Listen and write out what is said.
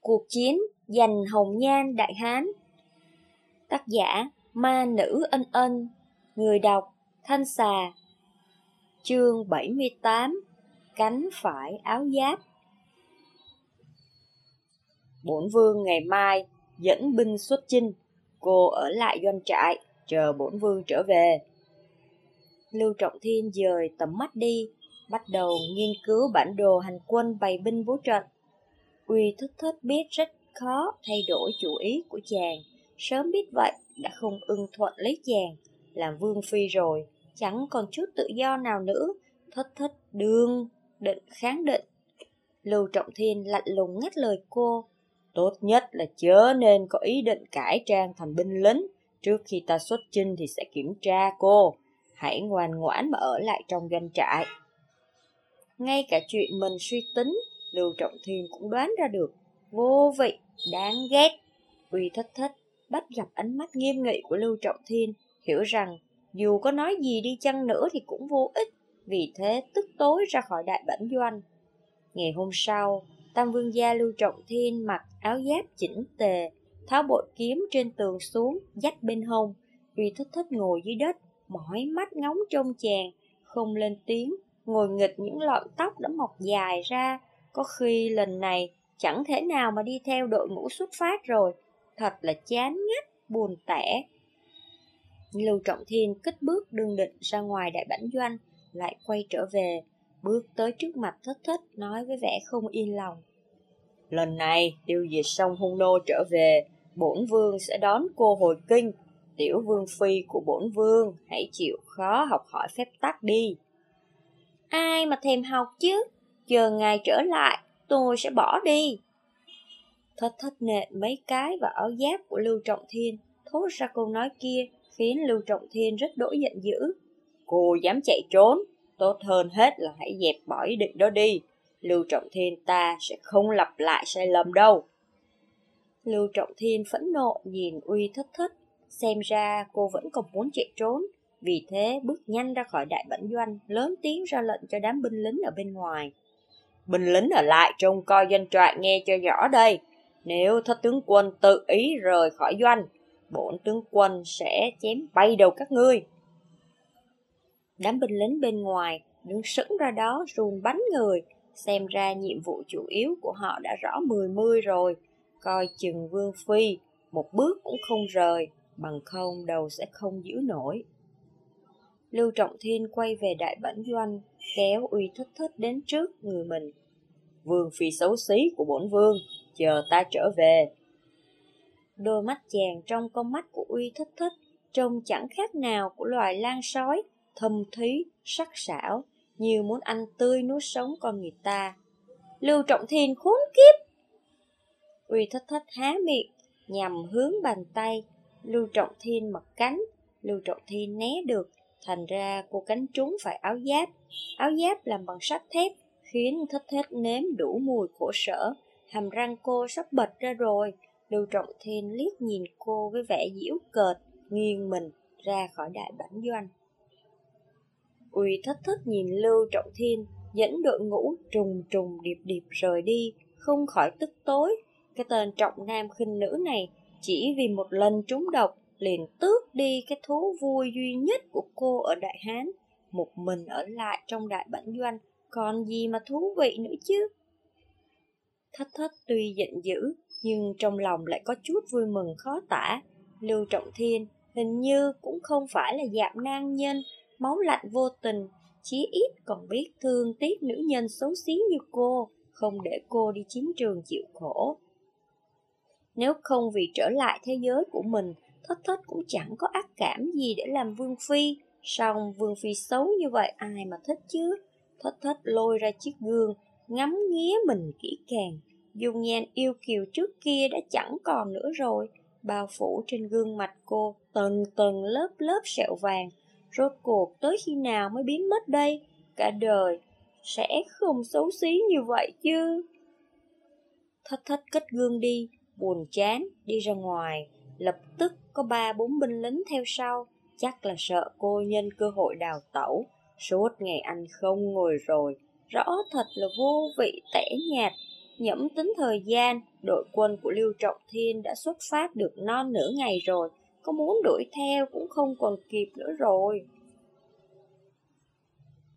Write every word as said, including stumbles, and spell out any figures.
Cuộc chiến giành hồng nhan Đại Hán. Tác giả Ma Nữ Ân Ân. Người đọc Thanh Xà. Chương bảy mươi tám. Cánh phải áo giáp. Bổn vương ngày mai dẫn binh xuất chinh, cô ở lại doanh trại chờ bổn vương trở về. Lưu Trọng Thiên dời tầm mắt đi, bắt đầu nghiên cứu bản đồ hành quân bày binh bố trận. Uy Thức Thất biết rất khó thay đổi chủ ý của chàng, sớm biết vậy đã không ưng thuận lấy chàng làm vương phi rồi, chẳng còn chút tự do nào nữa. Thất Thất đương định kháng định. Lưu Trọng Thiên lạnh lùng ngắt lời cô: tốt nhất là chớ nên có ý định cải trang thành binh lính. Trước khi ta xuất chinh thì sẽ kiểm tra cô, hãy ngoan ngoãn mà ở lại trong doanh trại. Ngay cả chuyện mình suy tính, Lưu Trọng Thiên cũng đoán ra được. Vô vị, đáng ghét. Uy Thất Thất bắt gặp ánh mắt nghiêm nghị của Lưu Trọng Thiên, hiểu rằng dù có nói gì đi chăng nữa thì cũng vô ích, vì thế tức tối ra khỏi đại bản doanh. Ngày hôm sau, Tam Vương gia Lưu Trọng Thiên mặc áo giáp chỉnh tề, tháo bội kiếm trên tường xuống, dắt bên hông. Uy Thất Thất ngồi dưới đất, mỏi mắt ngóng trông chàng, không lên tiếng, ngồi nghịch những lọn tóc đã mọc dài ra. Có khi lần này chẳng thể nào mà đi theo đội ngũ xuất phát rồi, thật là chán ngắt, buồn tẻ. Lưu Trọng Thiên cất bước đương định ra ngoài đại bản doanh, lại quay trở về, bước tới trước mặt Thất Thất, nói với vẻ không yên lòng: lần này tiêu diệt xong hung nô trở về, bổn vương sẽ đón cô hồi kinh. Tiểu vương phi của bổn vương, hãy chịu khó học hỏi phép tắc đi. Ai mà thèm học chứ, chờ ngài trở lại tôi sẽ bỏ đi. Thất Thất nện mấy cái vào áo giáp của Lưu Trọng Thiên, thốt ra câu nói kia khiến Lưu Trọng Thiên rất đỗi giận dữ. Cô dám chạy trốn, tốt hơn hết là hãy dẹp bỏ ý định đó đi. Lưu Trọng Thiên ta sẽ không lặp lại sai lầm đâu. Lưu Trọng Thiên phẫn nộ nhìn Uy Thất Thất, xem ra cô vẫn còn muốn chạy trốn, vì thế bước nhanh ra khỏi đại bản doanh, lớn tiếng ra lệnh cho đám binh lính ở bên ngoài. Binh lính ở lại trông coi doanh trại nghe cho rõ đây. Nếu Thất tướng quân tự ý rời khỏi doanh, bổn tướng quân sẽ chém bay đầu các ngươi. Đám binh lính bên ngoài đứng sững ra đó run bắn người, xem ra nhiệm vụ chủ yếu của họ đã rõ mười mươi rồi. Coi chừng vương phi một bước cũng không rời, bằng không đầu sẽ không giữ nổi. Lưu Trọng Thiên quay về đại bản doanh, kéo Uy Thất Thất đến trước người mình. Vương phi xấu xí của bổn vương, chờ ta trở về. Đôi mắt chàng trong con mắt của Uy Thất Thất trông chẳng khác nào của loài lang sói, thâm thúy, sắc sảo, như muốn ăn tươi nuốt sống con người ta. Lưu Trọng Thiên khốn kiếp! Uy Thất Thất há miệng nhằm hướng bàn tay Lưu Trọng Thiên mặc cánh. Lưu Trọng Thiên né được, thành ra cô cánh trúng phải áo giáp. Áo giáp làm bằng sắt thép khiến Thất Thất nếm đủ mùi khổ sở, hàm răng cô sắp bật ra rồi. Lưu Trọng Thiên liếc nhìn cô với vẻ giễu cợt, nghiêng mình ra khỏi đại bản doanh. Uy Thất Thất nhìn Lưu Trọng Thiên dẫn đội ngũ trùng trùng điệp điệp rời đi, không khỏi tức tối. Cái tên trọng nam khinh nữ này chỉ vì một lần trúng độc liền tước đi cái thú vui duy nhất của cô ở Đại Hán. Một mình ở lại trong đại bản doanh còn gì mà thú vị nữa chứ. Thất Thất tuy giận dữ nhưng trong lòng lại có chút vui mừng khó tả. Lưu Trọng Thiên hình như cũng không phải là dạng nam nhân máu lạnh vô tình, chí ít còn biết thương tiếc nữ nhân xấu xí như cô, không để cô đi chiến trường chịu khổ. Nếu không vì trở lại thế giới của mình, Thất Thất cũng chẳng có ác cảm gì để làm vương phi. Song vương phi xấu như vậy ai mà thích chứ. Thất Thất lôi ra chiếc gương, ngắm nghía mình kỹ càng. Dung nhan yêu kiều trước kia đã chẳng còn nữa rồi, bao phủ trên gương mặt cô tầng tầng lớp lớp sẹo vàng. Rốt cuộc tới khi nào mới biến mất đây? Cả đời sẽ không xấu xí như vậy chứ. Thất Thất cất gương đi, buồn chán đi ra ngoài. Lập tức có ba bốn binh lính theo sau, chắc là sợ cô nhân cơ hội đào tẩu. Suốt ngày ăn không ngồi rồi, rõ thật là vô vị tẻ nhạt. Nhẩm tính thời gian, đội quân của Lưu Trọng Thiên đã xuất phát được non nửa ngày rồi, có muốn đuổi theo cũng không còn kịp nữa rồi.